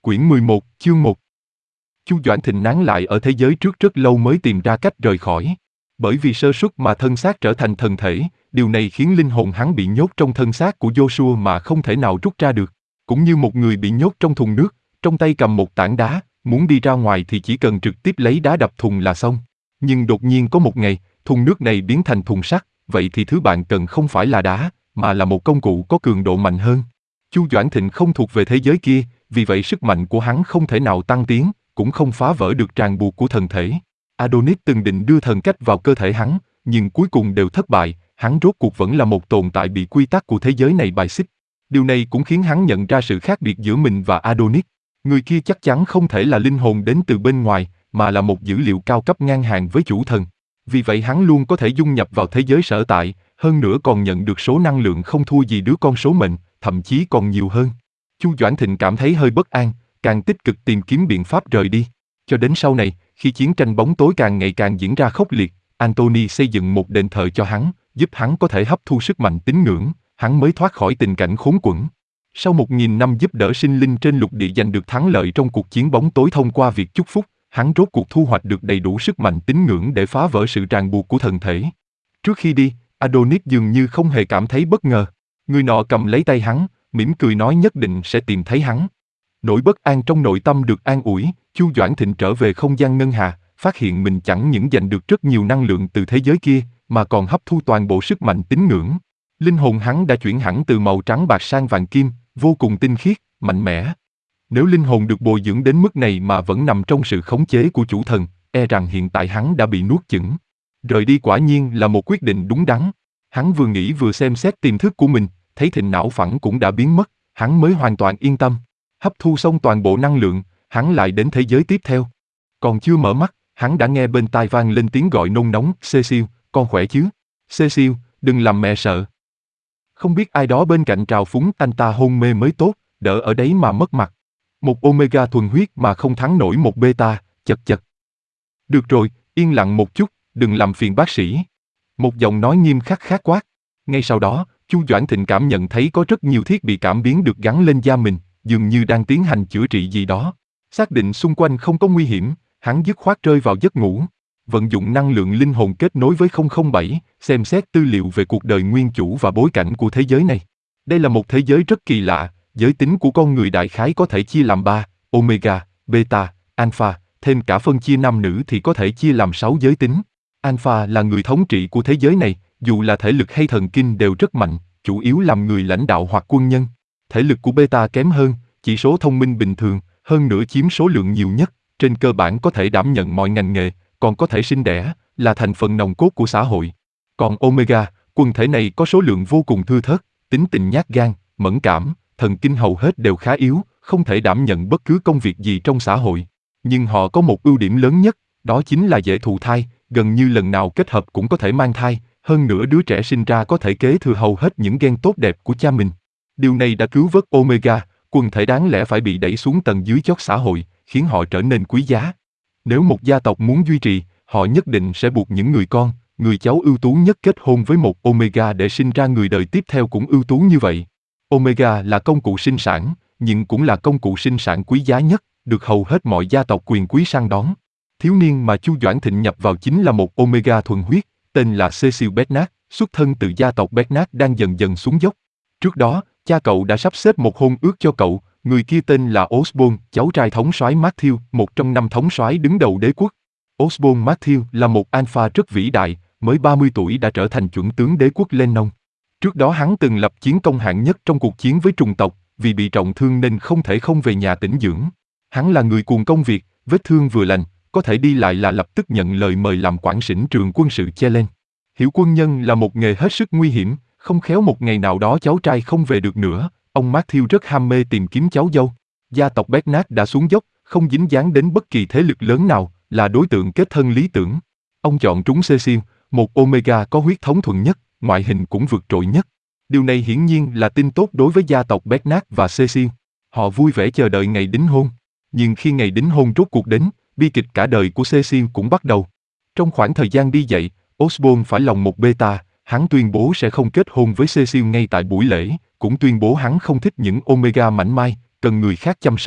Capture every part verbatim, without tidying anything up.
Quyển mười một, chương một. Chu Doãn Thịnh nán lại ở thế giới trước rất lâu mới tìm ra cách rời khỏi. Bởi vì sơ suất mà thân xác trở thành thần thể, điều này khiến linh hồn hắn bị nhốt trong thân xác của Joshua mà không thể nào rút ra được. Cũng như một người bị nhốt trong thùng nước, trong tay cầm một tảng đá, muốn đi ra ngoài thì chỉ cần trực tiếp lấy đá đập thùng là xong. Nhưng đột nhiên có một ngày, thùng nước này biến thành thùng sắt, vậy thì thứ bạn cần không phải là đá, mà là một công cụ có cường độ mạnh hơn. Chu Doãn Thịnh không thuộc về thế giới kia, vì vậy sức mạnh của hắn không thể nào tăng tiến, cũng không phá vỡ được ràng buộc của thần thể. Adonis từng định đưa thần cách vào cơ thể hắn, nhưng cuối cùng đều thất bại, hắn rốt cuộc vẫn là một tồn tại bị quy tắc của thế giới này bài xích. Điều này cũng khiến hắn nhận ra sự khác biệt giữa mình và Adonis. Người kia chắc chắn không thể là linh hồn đến từ bên ngoài, mà là một dữ liệu cao cấp ngang hàng với chủ thần. Vì vậy hắn luôn có thể dung nhập vào thế giới sở tại, hơn nữa còn nhận được số năng lượng không thua gì đứa con số mệnh, thậm chí còn nhiều hơn. Chu Doãn Thịnh cảm thấy hơi bất an, càng tích cực tìm kiếm biện pháp rời đi. Cho đến sau này, khi chiến tranh bóng tối càng ngày càng diễn ra khốc liệt, Anthony xây dựng một đền thờ cho hắn, giúp hắn có thể hấp thu sức mạnh tín ngưỡng, hắn mới thoát khỏi tình cảnh khốn quẫn. Sau một nghìn năm giúp đỡ sinh linh trên lục địa giành được thắng lợi trong cuộc chiến bóng tối thông qua việc chúc phúc, hắn rốt cuộc thu hoạch được đầy đủ sức mạnh tín ngưỡng để phá vỡ sự ràng buộc của thần thể. Trước khi đi, Adonis dường như không hề cảm thấy bất ngờ. Người nọ cầm lấy tay hắn, mỉm cười nói nhất định sẽ tìm thấy hắn. Nỗi bất an trong nội tâm được an ủi, Chu Doãn Thịnh trở về không gian ngân hà, phát hiện mình chẳng những giành được rất nhiều năng lượng từ thế giới kia, mà còn hấp thu toàn bộ sức mạnh tín ngưỡng. Linh hồn hắn đã chuyển hẳn từ màu trắng bạc sang vàng kim, vô cùng tinh khiết, mạnh mẽ. Nếu linh hồn được bồi dưỡng đến mức này mà vẫn nằm trong sự khống chế của chủ thần, e rằng hiện tại hắn đã bị nuốt chửng. Rời đi quả nhiên là một quyết định đúng đắn. Hắn vừa nghĩ vừa xem xét tiềm thức của mình, thấy thịnh não phẳng cũng đã biến mất, hắn mới hoàn toàn yên tâm. Hấp thu xong toàn bộ năng lượng, hắn lại đến thế giới tiếp theo. Còn chưa mở mắt, hắn đã nghe bên tai vang lên tiếng gọi nôn nóng, Cecil, con khỏe chứ? Cecil, đừng làm mẹ sợ. Không biết ai đó bên cạnh trào phúng anh ta hôn mê mới tốt, đỡ ở đấy mà mất mặt. Một Omega thuần huyết mà không thắng nổi một Beta, chật chật. Được rồi, yên lặng một chút, đừng làm phiền bác sĩ. Một giọng nói nghiêm khắc khát quát. Ngay sau đó, Chu Doãn Thịnh cảm nhận thấy có rất nhiều thiết bị cảm biến được gắn lên da mình, dường như đang tiến hành chữa trị gì đó. Xác định xung quanh không có nguy hiểm, hắn dứt khoát rơi vào giấc ngủ. Vận dụng năng lượng linh hồn kết nối với không không bảy, xem xét tư liệu về cuộc đời nguyên chủ và bối cảnh của thế giới này. Đây là một thế giới rất kỳ lạ, giới tính của con người đại khái có thể chia làm ba, Omega, Beta, Alpha, thêm cả phân chia nam nữ thì có thể chia làm sáu giới tính. Alpha là người thống trị của thế giới này, dù là thể lực hay thần kinh đều rất mạnh, chủ yếu làm người lãnh đạo hoặc quân nhân. Thể lực của Beta kém hơn, chỉ số thông minh bình thường, hơn nữa chiếm số lượng nhiều nhất, trên cơ bản có thể đảm nhận mọi ngành nghề, còn có thể sinh đẻ, là thành phần nòng cốt của xã hội. Còn Omega, quần thể này có số lượng vô cùng thưa thớt, tính tình nhát gan, mẫn cảm, thần kinh hầu hết đều khá yếu, không thể đảm nhận bất cứ công việc gì trong xã hội. Nhưng họ có một ưu điểm lớn nhất, đó chính là dễ thụ thai, gần như lần nào kết hợp cũng có thể mang thai, hơn nữa đứa trẻ sinh ra có thể kế thừa hầu hết những gen tốt đẹp của cha mình. Điều này đã cứu vớt Omega, quần thể đáng lẽ phải bị đẩy xuống tầng dưới chót xã hội, khiến họ trở nên quý giá. Nếu một gia tộc muốn duy trì, họ nhất định sẽ buộc những người con, người cháu ưu tú nhất kết hôn với một Omega để sinh ra người đời tiếp theo cũng ưu tú như vậy. Omega là công cụ sinh sản, nhưng cũng là công cụ sinh sản quý giá nhất, được hầu hết mọi gia tộc quyền quý săn đón. Thiếu niên mà Chu Doãn Thịnh nhập vào chính là một Omega thuần huyết, tên là Cecil Bernard, xuất thân từ gia tộc Bernard đang dần dần xuống dốc. Trước đó, cha cậu đã sắp xếp một hôn ước cho cậu, người kia tên là Osborne, cháu trai thống soái Matthew, một trong năm thống soái đứng đầu đế quốc. Osborne Matthew là một alpha rất vĩ đại, mới ba mươi tuổi đã trở thành chuẩn tướng đế quốc Lennon. Trước đó hắn từng lập chiến công hạng nhất trong cuộc chiến với trùng tộc, vì bị trọng thương nên không thể không về nhà tĩnh dưỡng. Hắn là người cuồng công việc, vết thương vừa lành, có thể đi lại là lập tức nhận lời mời làm quản xỉn trường quân sự Chelen. Hiểu quân nhân là một nghề hết sức nguy hiểm, không khéo một ngày nào đó cháu trai không về được nữa, ông Matthew rất ham mê tìm kiếm cháu dâu. Gia tộc Bernard đã xuống dốc, không dính dáng đến bất kỳ thế lực lớn nào, là đối tượng kết thân lý tưởng. Ông chọn trúng Cecil, một Omega có huyết thống thuần nhất, ngoại hình cũng vượt trội nhất. Điều này hiển nhiên là tin tốt đối với gia tộc Bernard và Cecil. Họ vui vẻ chờ đợi ngày đính hôn. Nhưng khi ngày đính hôn rốt cuộc đến, bi kịch cả đời của Cecil cũng bắt đầu. Trong khoảng thời gian đi dạy, Osborne phải lòng một Beta, hắn tuyên bố sẽ không kết hôn với Cecil ngay tại buổi lễ, cũng tuyên bố hắn không thích những Omega mảnh mai, cần người khác chăm sóc.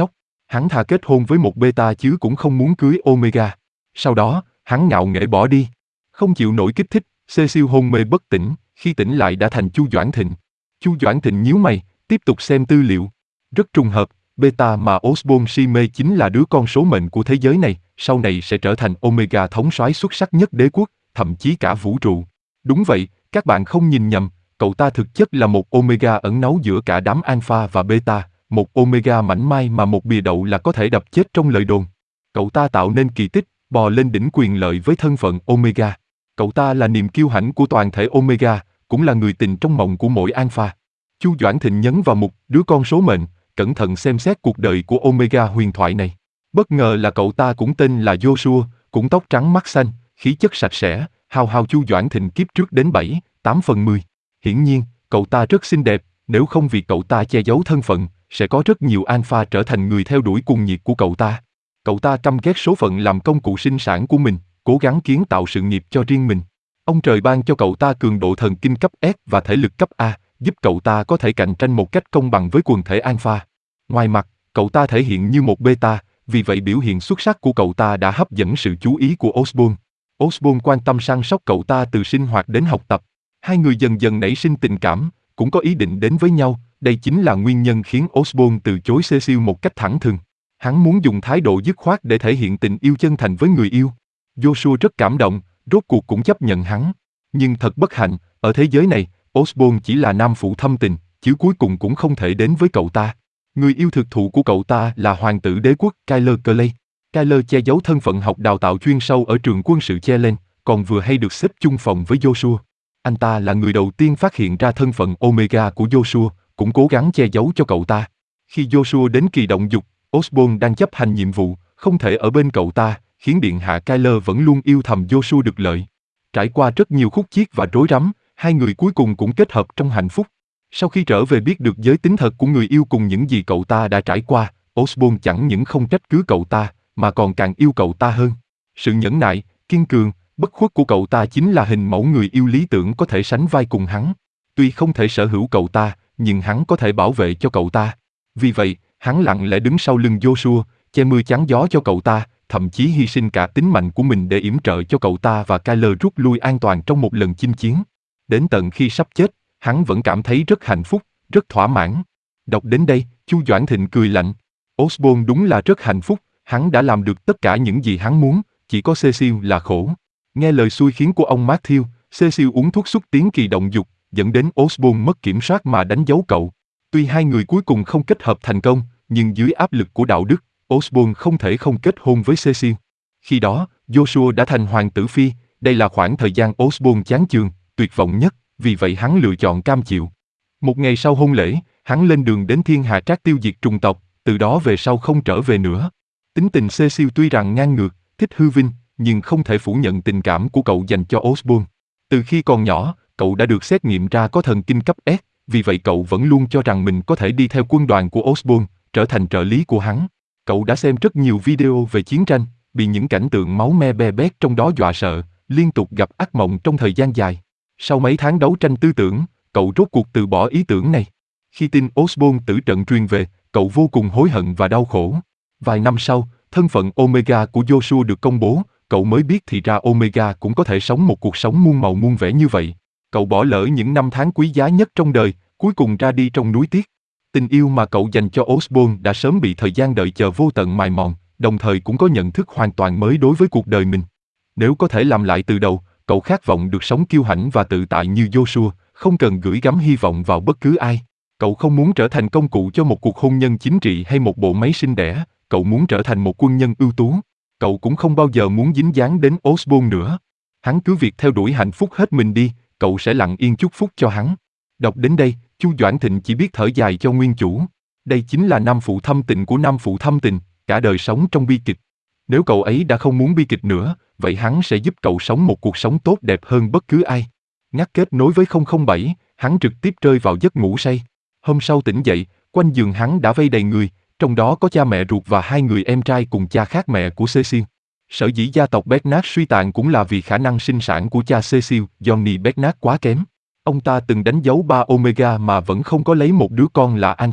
Hắn thà kết hôn với một beta chứ cũng không muốn cưới Omega. Sau đó, hắn ngạo nghễ bỏ đi. Không chịu nổi kích thích, Cecil hôn mê bất tỉnh, khi tỉnh lại đã thành Chu Doãn Thịnh. Chu Doãn Thịnh nhíu mày, tiếp tục xem tư liệu. Rất trùng hợp, beta mà Osborn si mê chính là đứa con số mệnh của thế giới này, sau này sẽ trở thành Omega thống soái xuất sắc nhất đế quốc, thậm chí cả vũ trụ. Đúng vậy, các bạn không nhìn nhầm, cậu ta thực chất là một Omega ẩn náu giữa cả đám Alpha và Beta, một Omega mảnh mai mà một bìa đậu là có thể đập chết trong lời đồn. Cậu ta tạo nên kỳ tích, bò lên đỉnh quyền lợi với thân phận Omega. Cậu ta là niềm kiêu hãnh của toàn thể Omega, cũng là người tình trong mộng của mỗi Alpha. Chu Doãn Thịnh nhấn vào mục đứa con số mệnh, cẩn thận xem xét cuộc đời của Omega huyền thoại này. Bất ngờ là cậu ta cũng tên là Joshua, cũng tóc trắng mắt xanh, khí chất sạch sẽ, hao hao Chu Doãn Thịnh kiếp trước đến bảy, tám phần mười. Hiển nhiên, cậu ta rất xinh đẹp, nếu không vì cậu ta che giấu thân phận, sẽ có rất nhiều Alpha trở thành người theo đuổi cuồng nhiệt của cậu ta. Cậu ta căm ghét số phận làm công cụ sinh sản của mình, cố gắng kiến tạo sự nghiệp cho riêng mình. Ông trời ban cho cậu ta cường độ thần kinh cấp S và thể lực cấp A, giúp cậu ta có thể cạnh tranh một cách công bằng với quần thể Alpha. Ngoài mặt, cậu ta thể hiện như một beta, vì vậy biểu hiện xuất sắc của cậu ta đã hấp dẫn sự chú ý của Osborn. Osborn quan tâm săn sóc cậu ta từ sinh hoạt đến học tập. Hai người dần dần nảy sinh tình cảm, cũng có ý định đến với nhau, đây chính là nguyên nhân khiến Osborn từ chối Cecil một cách thẳng thừng. Hắn muốn dùng thái độ dứt khoát để thể hiện tình yêu chân thành với người yêu. Joshua rất cảm động, rốt cuộc cũng chấp nhận hắn. Nhưng thật bất hạnh, ở thế giới này, Osborn chỉ là nam phụ thâm tình, chứ cuối cùng cũng không thể đến với cậu ta. Người yêu thực thụ của cậu ta là hoàng tử đế quốc Kyler Clay. Kyler che giấu thân phận học đào tạo chuyên sâu ở trường quân sự Chelen, còn vừa hay được xếp chung phòng với Joshua. Anh ta là người đầu tiên phát hiện ra thân phận Omega của Joshua, cũng cố gắng che giấu cho cậu ta. Khi Joshua đến kỳ động dục, Osborn đang chấp hành nhiệm vụ, không thể ở bên cậu ta, khiến điện hạ Kyler vẫn luôn yêu thầm Joshua được lợi. Trải qua rất nhiều khúc chiết và rối rắm, hai người cuối cùng cũng kết hợp trong hạnh phúc. Sau khi trở về biết được giới tính thật của người yêu cùng những gì cậu ta đã trải qua, Osborn chẳng những không trách cứ cậu ta, mà còn càng yêu cậu ta hơn. Sự nhẫn nại, kiên cường, bất khuất của cậu ta chính là hình mẫu người yêu lý tưởng có thể sánh vai cùng hắn. Tuy không thể sở hữu cậu ta, nhưng hắn có thể bảo vệ cho cậu ta. Vì vậy, hắn lặng lẽ đứng sau lưng Joshua, che mưa chắn gió cho cậu ta, thậm chí hy sinh cả tính mạnh của mình để yểm trợ cho cậu ta và Kyler rút lui an toàn trong một lần chinh chiến. Đến tận khi sắp chết, hắn vẫn cảm thấy rất hạnh phúc, rất thỏa mãn. Đọc đến đây, Chu Doãn Thịnh cười lạnh. Osborn đúng là rất hạnh phúc, hắn đã làm được tất cả những gì hắn muốn, chỉ có Cecil là khổ. Nghe lời xui khiến của ông Matthew, Cecil uống thuốc xúc tiến kỳ động dục, dẫn đến Osborn mất kiểm soát mà đánh dấu cậu. Tuy hai người cuối cùng không kết hợp thành công, nhưng dưới áp lực của đạo đức, Osborn không thể không kết hôn với Cecil. Khi đó, Joshua đã thành hoàng tử phi, đây là khoảng thời gian Osborn chán chường, tuyệt vọng nhất, vì vậy hắn lựa chọn cam chịu. Một ngày sau hôn lễ, hắn lên đường đến Thiên Hà Trác tiêu diệt trùng tộc, từ đó về sau không trở về nữa. Tính tình Cecil tuy rằng ngang ngược, thích hư vinh, nhưng không thể phủ nhận tình cảm của cậu dành cho Osborn. Từ khi còn nhỏ, cậu đã được xét nghiệm ra có thần kinh cấp S, vì vậy cậu vẫn luôn cho rằng mình có thể đi theo quân đoàn của Osborn, trở thành trợ lý của hắn. Cậu đã xem rất nhiều video về chiến tranh, bị những cảnh tượng máu me be bét trong đó dọa sợ, liên tục gặp ác mộng trong thời gian dài. Sau mấy tháng đấu tranh tư tưởng, cậu rốt cuộc từ bỏ ý tưởng này. Khi tin Osborn tử trận truyền về, cậu vô cùng hối hận và đau khổ. Vài năm sau, thân phận Omega của Joshua được công bố, cậu mới biết thì ra Omega cũng có thể sống một cuộc sống muôn màu muôn vẻ như vậy. Cậu bỏ lỡ những năm tháng quý giá nhất trong đời, cuối cùng ra đi trong núi tiếc. Tình yêu mà cậu dành cho Osborn đã sớm bị thời gian đợi chờ vô tận mài mòn, đồng thời cũng có nhận thức hoàn toàn mới đối với cuộc đời mình. Nếu có thể làm lại từ đầu, cậu khát vọng được sống kiêu hãnh và tự tại như Joshua, không cần gửi gắm hy vọng vào bất cứ ai. Cậu không muốn trở thành công cụ cho một cuộc hôn nhân chính trị hay một bộ máy sinh đẻ, cậu muốn trở thành một quân nhân ưu tú. Cậu cũng không bao giờ muốn dính dáng đến Osborn nữa. Hắn cứ việc theo đuổi hạnh phúc hết mình đi, cậu sẽ lặng yên chúc phúc cho hắn. Đọc đến đây, Chu Doãn Thịnh chỉ biết thở dài cho nguyên chủ. Đây chính là nam phụ thâm tình của nam phụ thâm tình, cả đời sống trong bi kịch. Nếu cậu ấy đã không muốn bi kịch nữa, vậy hắn sẽ giúp cậu sống một cuộc sống tốt đẹp hơn bất cứ ai. Ngắt kết nối với không không bảy, hắn trực tiếp rơi vào giấc ngủ say. Hôm sau tỉnh dậy, quanh giường hắn đã vây đầy người, trong đó có cha mẹ ruột và hai người em trai cùng cha khác mẹ của Cecil. Sở dĩ gia tộc Bernard suy tàn cũng là vì khả năng sinh sản của cha Cecil, Johnny Bernard quá kém. Ông ta từng đánh dấu ba Omega mà vẫn không có lấy một đứa con là Alpha,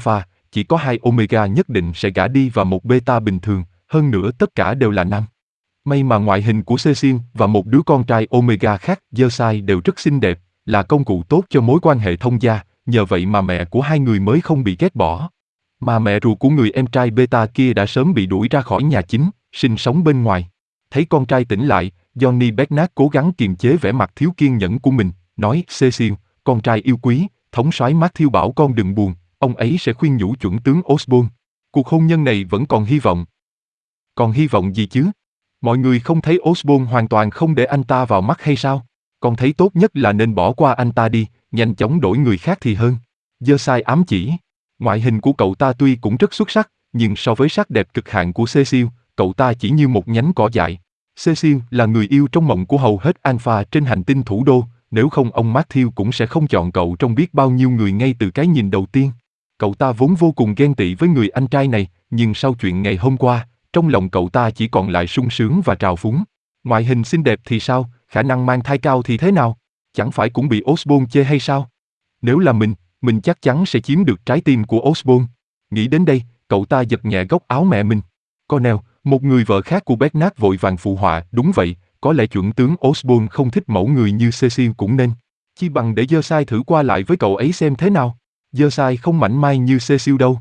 chỉ có hai Omega nhất định sẽ gả đi và một Beta bình thường, hơn nữa tất cả đều là nam. May mà ngoại hình của Cecil và một đứa con trai Omega khác, Versailles đều rất xinh đẹp, là công cụ tốt cho mối quan hệ thông gia, nhờ vậy mà mẹ của hai người mới không bị ghét bỏ. Mà mẹ ruột của người em trai Beta kia đã sớm bị đuổi ra khỏi nhà chính, sinh sống bên ngoài. Thấy con trai tỉnh lại, Johnny Bernard cố gắng kiềm chế vẻ mặt thiếu kiên nhẫn của mình, nói: Cecil, con trai yêu quý, thống soái Matthew bảo con đừng buồn, ông ấy sẽ khuyên nhủ chuẩn tướng Osborn. Cuộc hôn nhân này vẫn còn hy vọng. Còn hy vọng gì chứ? Mọi người không thấy Osborn hoàn toàn không để anh ta vào mắt hay sao? Con thấy tốt nhất là nên bỏ qua anh ta đi, nhanh chóng đổi người khác thì hơn. Versailles ám chỉ. Ngoại hình của cậu ta tuy cũng rất xuất sắc, nhưng so với sắc đẹp cực hạn của Cecil, cậu ta chỉ như một nhánh cỏ dại. Cecil là người yêu trong mộng của hầu hết alpha trên hành tinh thủ đô, nếu không ông Matthew cũng sẽ không chọn cậu trong biết bao nhiêu người ngay từ cái nhìn đầu tiên. Cậu ta vốn vô cùng ghen tị với người anh trai này, nhưng sau chuyện ngày hôm qua, trong lòng cậu ta chỉ còn lại sung sướng và trào phúng. Ngoại hình xinh đẹp thì sao, khả năng mang thai cao thì thế nào? Chẳng phải cũng bị Osborn chê hay sao? Nếu là mình, mình chắc chắn sẽ chiếm được trái tim của Osborn. Nghĩ đến đây, cậu ta giật nhẹ góc áo mẹ mình. Cornell, một người vợ khác của Bernard vội vàng phụ họa, đúng vậy, có lẽ chuẩn tướng Osborn không thích mẫu người như Cecil cũng nên. Chi bằng để Versailles thử qua lại với cậu ấy xem thế nào. Versailles không mảnh mai như Cecil đâu.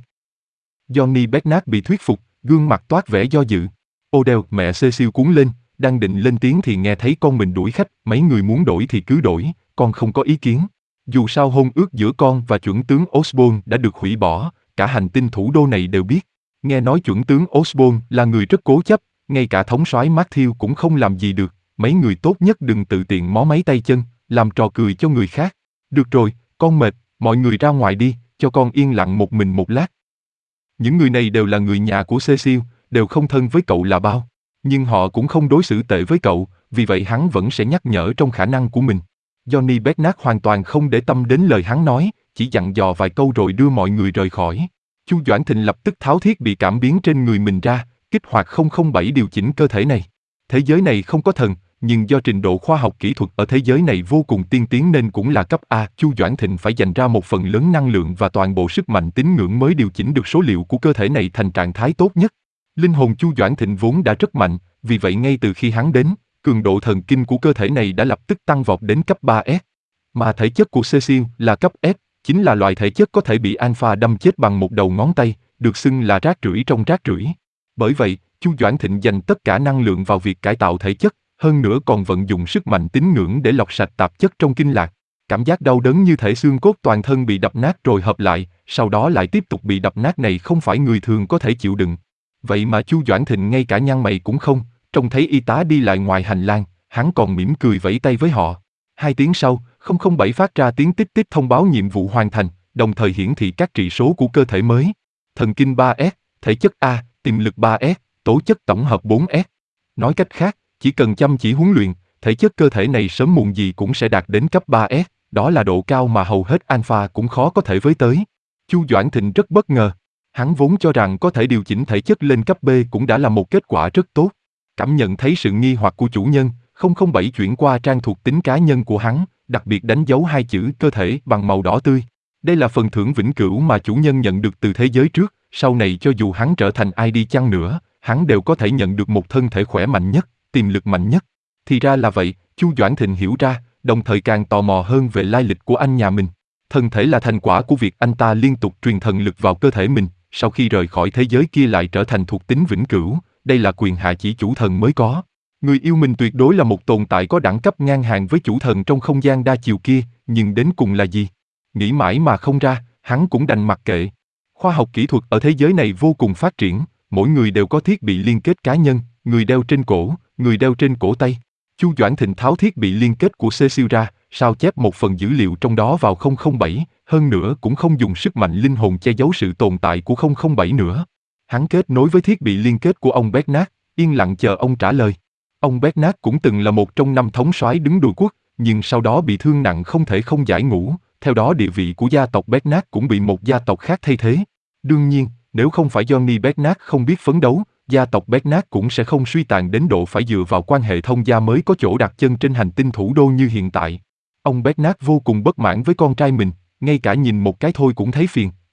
Johnny Bernard bị thuyết phục, gương mặt toát vẻ do dự. Odell, mẹ Cecil cuống lên, đang định lên tiếng thì nghe thấy con mình đuổi khách, mấy người muốn đổi thì cứ đổi, con không có ý kiến. Dù sao hôn ước giữa con và chuẩn tướng Osborn đã được hủy bỏ, cả hành tinh thủ đô này đều biết. Nghe nói chuẩn tướng Osborn là người rất cố chấp, ngay cả thống soái Matthew cũng không làm gì được, mấy người tốt nhất đừng tự tiện mó máy tay chân, làm trò cười cho người khác. Được rồi, con mệt, mọi người ra ngoài đi, cho con yên lặng một mình một lát. Những người này đều là người nhà của Cecil, đều không thân với cậu là bao. Nhưng họ cũng không đối xử tệ với cậu, vì vậy hắn vẫn sẽ nhắc nhở trong khả năng của mình. Johnny Bernard hoàn toàn không để tâm đến lời hắn nói, chỉ dặn dò vài câu rồi đưa mọi người rời khỏi. Chu Doãn Thịnh lập tức tháo thiết bị cảm biến trên người mình ra, kích hoạt không không bảy điều chỉnh cơ thể này. Thế giới này không có thần, nhưng do trình độ khoa học kỹ thuật ở thế giới này vô cùng tiên tiến nên cũng là cấp A. Chu Doãn Thịnh phải dành ra một phần lớn năng lượng và toàn bộ sức mạnh tín ngưỡng mới điều chỉnh được số liệu của cơ thể này thành trạng thái tốt nhất. Linh hồn Chu Doãn Thịnh vốn đã rất mạnh, vì vậy ngay từ khi hắn đến, cường độ thần kinh của cơ thể này đã lập tức tăng vọt đến cấp ba S. Mà thể chất của Cecil là cấp S, chính là loại thể chất có thể bị alpha đâm chết bằng một đầu ngón tay, được xưng là rác rưởi trong rác rưởi. Bởi vậy, Chu Doãn Thịnh dành tất cả năng lượng vào việc cải tạo thể chất, hơn nữa còn vận dụng sức mạnh tín ngưỡng để lọc sạch tạp chất trong kinh lạc. Cảm giác đau đớn như thể xương cốt toàn thân bị đập nát rồi hợp lại, sau đó lại tiếp tục bị đập nát này không phải người thường có thể chịu đựng. Vậy mà Chu Doãn Thịnh ngay cả nhăn mày cũng không, trông thấy y tá đi lại ngoài hành lang, hắn còn mỉm cười vẫy tay với họ. Hai tiếng sau, không không bảy phát ra tiếng tít tít thông báo nhiệm vụ hoàn thành, đồng thời hiển thị các trị số của cơ thể mới. Thần kinh ba S, thể chất A, tiềm lực ba S, tố chất tổng hợp bốn S. Nói cách khác, chỉ cần chăm chỉ huấn luyện, thể chất cơ thể này sớm muộn gì cũng sẽ đạt đến cấp ba S, đó là độ cao mà hầu hết alpha cũng khó có thể với tới. Chu Doãn Thịnh rất bất ngờ. Hắn vốn cho rằng có thể điều chỉnh thể chất lên cấp B cũng đã là một kết quả rất tốt. Cảm nhận thấy sự nghi hoặc của chủ nhân, không không bảy chuyển qua trang thuộc tính cá nhân của hắn, đặc biệt đánh dấu hai chữ cơ thể bằng màu đỏ tươi. Đây là phần thưởng vĩnh cửu mà chủ nhân nhận được từ thế giới trước, sau này cho dù hắn trở thành ai đi chăng nữa, hắn đều có thể nhận được một thân thể khỏe mạnh nhất, tiềm lực mạnh nhất. Thì ra là vậy, Chu Doãn Thịnh hiểu ra, đồng thời càng tò mò hơn về lai lịch của anh nhà mình. Thân thể là thành quả của việc anh ta liên tục truyền thần lực vào cơ thể mình, sau khi rời khỏi thế giới kia lại trở thành thuộc tính vĩnh cửu, đây là quyền hạ chỉ chủ thần mới có. Người yêu mình tuyệt đối là một tồn tại có đẳng cấp ngang hàng với chủ thần trong không gian đa chiều kia, nhưng đến cùng là gì? Nghĩ mãi mà không ra, hắn cũng đành mặc kệ. Khoa học kỹ thuật ở thế giới này vô cùng phát triển, mỗi người đều có thiết bị liên kết cá nhân, người đeo trên cổ, người đeo trên cổ tay. Chu Doãn Thịnh tháo thiết bị liên kết của Cecil ra, sao chép một phần dữ liệu trong đó vào không không bảy, hơn nữa cũng không dùng sức mạnh linh hồn che giấu sự tồn tại của không không bảy nữa. Hắn kết nối với thiết bị liên kết của ông Bernard, yên lặng chờ ông trả lời. Ông Bernard cũng từng là một trong năm thống soái đứng đuôi quốc, nhưng sau đó bị thương nặng không thể không giải ngũ, theo đó địa vị của gia tộc Bernard cũng bị một gia tộc khác thay thế. Đương nhiên, nếu không phải Johnny Bernard không biết phấn đấu, gia tộc Bernard cũng sẽ không suy tàn đến độ phải dựa vào quan hệ thông gia mới có chỗ đặt chân trên hành tinh thủ đô như hiện tại. Ông Bernard vô cùng bất mãn với con trai mình, ngay cả nhìn một cái thôi cũng thấy phiền,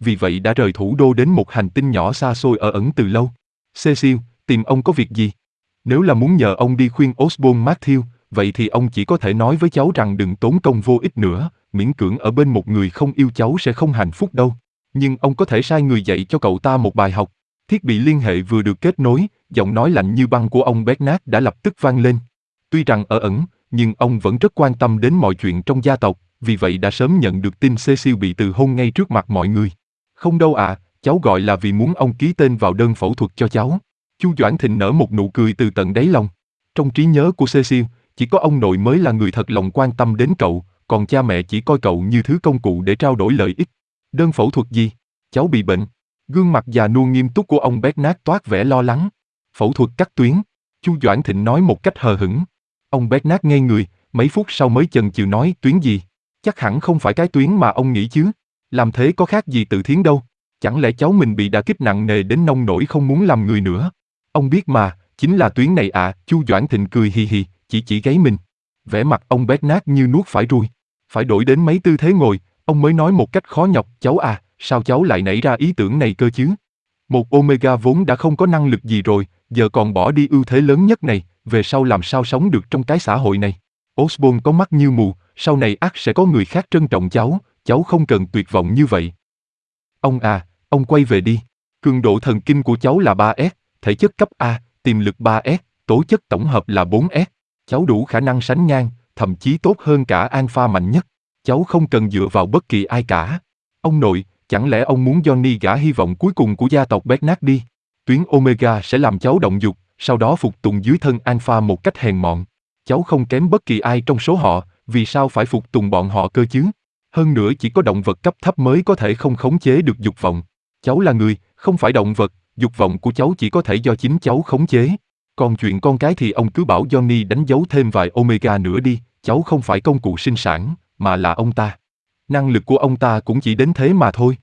vì vậy đã rời thủ đô đến một hành tinh nhỏ xa xôi ở ẩn từ lâu. Cecil, tìm ông có việc gì? Nếu là muốn nhờ ông đi khuyên Osborn Matthew, vậy thì ông chỉ có thể nói với cháu rằng đừng tốn công vô ích nữa, miễn cưỡng ở bên một người không yêu cháu sẽ không hạnh phúc đâu. Nhưng ông có thể sai người dạy cho cậu ta một bài học. Thiết bị liên hệ vừa được kết nối, giọng nói lạnh như băng của ông Bernard đã lập tức vang lên. Tuy rằng ở ẩn, nhưng ông vẫn rất quan tâm đến mọi chuyện trong gia tộc, vì vậy đã sớm nhận được tin Cecil bị từ hôn ngay trước mặt mọi người. Không đâu ạ, à, cháu gọi là vì muốn ông ký tên vào đơn phẫu thuật cho cháu. Chu Doãn Thịnh nở một nụ cười từ tận đáy lòng. Trong trí nhớ của Cecil, chỉ có ông nội mới là người thật lòng quan tâm đến cậu, còn cha mẹ chỉ coi cậu như thứ công cụ để trao đổi lợi ích. Đơn phẫu thuật gì? Cháu bị bệnh. Gương mặt già nua nghiêm túc của ông Bernard toát vẻ lo lắng. Phẫu thuật cắt tuyến. Chu Doãn Thịnh nói một cách hờ hững. Ông Bernard ngây người, mấy phút sau mới chần chừ nói tuyến gì? Chắc hẳn không phải cái tuyến mà ông nghĩ chứ. Làm thế có khác gì tự thiến đâu. Chẳng lẽ cháu mình bị đả kích nặng nề đến nông nỗi không muốn làm người nữa? Ông biết mà, chính là tuyến này à. Chu Doãn Thịnh cười hì hì, chỉ chỉ gáy mình. Vẻ mặt ông Bernard như nuốt phải ruồi. Phải đổi đến mấy tư thế ngồi, ông mới nói một cách khó nhọc, cháu à, sao cháu lại nảy ra ý tưởng này cơ chứ? Một Omega vốn đã không có năng lực gì rồi, giờ còn bỏ đi ưu thế lớn nhất này, về sau làm sao sống được trong cái xã hội này? Osborn có mắt như mù, sau này ắt sẽ có người khác trân trọng cháu, cháu không cần tuyệt vọng như vậy. Ông à, ông quay về đi. Cường độ thần kinh của cháu là ba S, thể chất cấp A, tiềm lực ba S, tố chất tổng hợp là bốn S. Cháu đủ khả năng sánh ngang, thậm chí tốt hơn cả Alpha mạnh nhất. Cháu không cần dựa vào bất kỳ ai cả. Ông nội, chẳng lẽ ông muốn Johnny gả hy vọng cuối cùng của gia tộc Bernard đi? Tuyến Omega sẽ làm cháu động dục, sau đó phục tùng dưới thân Alpha một cách hèn mọn. Cháu không kém bất kỳ ai trong số họ, vì sao phải phục tùng bọn họ cơ chứ? Hơn nữa chỉ có động vật cấp thấp mới có thể không khống chế được dục vọng. Cháu là người, không phải động vật, dục vọng của cháu chỉ có thể do chính cháu khống chế. Còn chuyện con cái thì ông cứ bảo Johnny đánh dấu thêm vài Omega nữa đi, cháu không phải công cụ sinh sản, mà là ông ta. Năng lực của ông ta cũng chỉ đến thế mà thôi.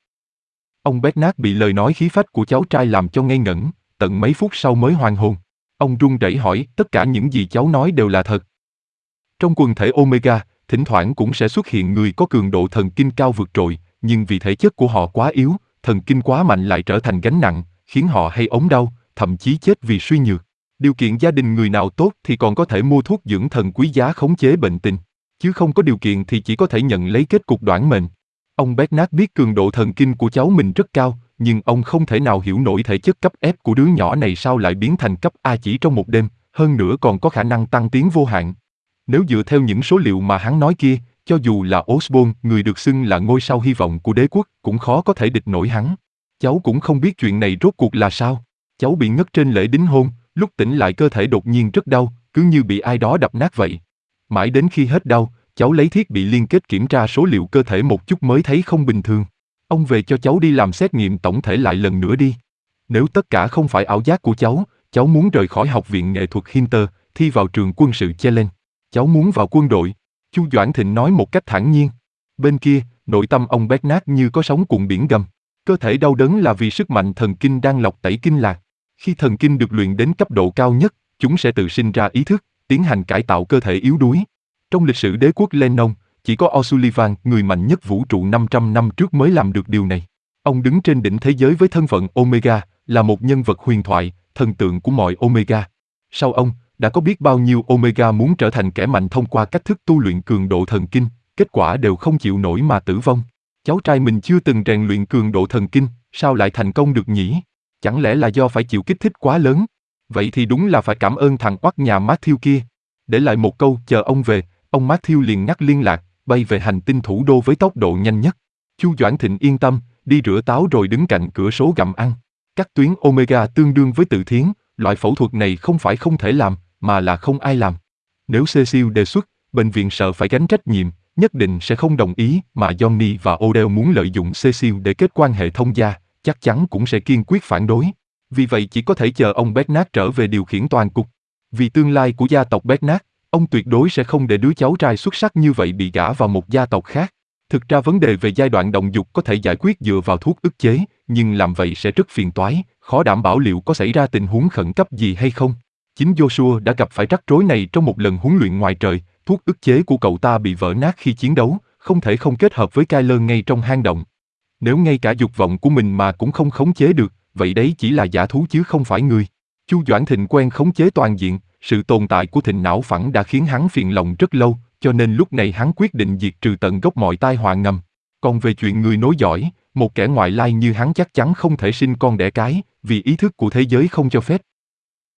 Ông Bernard bị lời nói khí phách của cháu trai làm cho ngây ngẩn, tận mấy phút sau mới hoàn hồn. Ông run rẩy hỏi, tất cả những gì cháu nói đều là thật. Trong quần thể Omega, thỉnh thoảng cũng sẽ xuất hiện người có cường độ thần kinh cao vượt trội, nhưng vì thể chất của họ quá yếu, thần kinh quá mạnh lại trở thành gánh nặng, khiến họ hay ốm đau, thậm chí chết vì suy nhược. Điều kiện gia đình người nào tốt thì còn có thể mua thuốc dưỡng thần quý giá khống chế bệnh tình, chứ không có điều kiện thì chỉ có thể nhận lấy kết cục đoản mệnh. Ông Bernard biết cường độ thần kinh của cháu mình rất cao, nhưng ông không thể nào hiểu nổi thể chất cấp F của đứa nhỏ này sao lại biến thành cấp A chỉ trong một đêm, hơn nữa còn có khả năng tăng tiến vô hạn. Nếu dựa theo những số liệu mà hắn nói kia, cho dù là Osborn, người được xưng là ngôi sao hy vọng của đế quốc, cũng khó có thể địch nổi hắn. Cháu cũng không biết chuyện này rốt cuộc là sao. Cháu bị ngất trên lễ đính hôn, lúc tỉnh lại cơ thể đột nhiên rất đau, cứ như bị ai đó đập nát vậy. Mãi đến khi hết đau, cháu lấy thiết bị liên kết kiểm tra số liệu cơ thể một chút mới thấy không bình thường. Ông về cho cháu đi làm xét nghiệm tổng thể lại lần nữa đi. Nếu tất cả không phải ảo giác của cháu, cháu muốn rời khỏi học viện nghệ thuật Hinter, thi vào trường quân sự Chelen. Cháu muốn vào quân đội. Chu Doãn Thịnh nói một cách thản nhiên. Bên kia, nội tâm ông Bernard như có sóng cuộn biển gầm. Cơ thể đau đớn là vì sức mạnh thần kinh đang lọc tẩy kinh lạc. Khi thần kinh được luyện đến cấp độ cao nhất, chúng sẽ tự sinh ra ý thức, tiến hành cải tạo cơ thể yếu đuối. Trong lịch sử đế quốc Lennon, chỉ có O'Sullivan, người mạnh nhất vũ trụ năm trăm năm trước mới làm được điều này. Ông đứng trên đỉnh thế giới với thân phận Omega, là một nhân vật huyền thoại, thần tượng của mọi Omega. Sau ông, đã có biết bao nhiêu Omega muốn trở thành kẻ mạnh thông qua cách thức tu luyện cường độ thần kinh, kết quả đều không chịu nổi mà tử vong. Cháu trai mình chưa từng rèn luyện cường độ thần kinh, sao lại thành công được nhỉ? Chẳng lẽ là do phải chịu kích thích quá lớn? Vậy thì đúng là phải cảm ơn thằng oắt nhà Matthew kia. Để lại một câu, chờ ông về, ông Matthew liền ngắt liên lạc, bay về hành tinh thủ đô với tốc độ nhanh nhất. Chu Doãn Thịnh yên tâm, đi rửa táo rồi đứng cạnh cửa sổ gặm ăn. Cắt tuyến Omega tương đương với tự thiến, loại phẫu thuật này không phải không thể làm, mà là không ai làm. Nếu Cecil đề xuất, bệnh viện sợ phải gánh trách nhiệm, nhất định sẽ không đồng ý, mà Johnny và Odell muốn lợi dụng Cecil để kết quan hệ thông gia, chắc chắn cũng sẽ kiên quyết phản đối. Vì vậy chỉ có thể chờ ông Bernard trở về điều khiển toàn cục. Vì tương lai của gia tộc Bernard, ông tuyệt đối sẽ không để đứa cháu trai xuất sắc như vậy bị gả vào một gia tộc khác. Thực ra vấn đề về giai đoạn động dục có thể giải quyết dựa vào thuốc ức chế, nhưng làm vậy sẽ rất phiền toái, khó đảm bảo liệu có xảy ra tình huống khẩn cấp gì hay không. Chính Joshua đã gặp phải rắc rối này trong một lần huấn luyện ngoài trời, thuốc ức chế của cậu ta bị vỡ nát khi chiến đấu, không thể không kết hợp với Kyler ngay trong hang động. Nếu ngay cả dục vọng của mình mà cũng không khống chế được, vậy đấy chỉ là dã thú chứ không phải người. Chu Doãn Thịnh quen khống chế toàn diện, sự tồn tại của Thịnh não phẳng đã khiến hắn phiền lòng rất lâu, cho nên lúc này hắn quyết định diệt trừ tận gốc mọi tai họa ngầm. Còn về chuyện người nối dõi, một kẻ ngoại lai như hắn chắc chắn không thể sinh con đẻ cái, vì ý thức của thế giới không cho phép.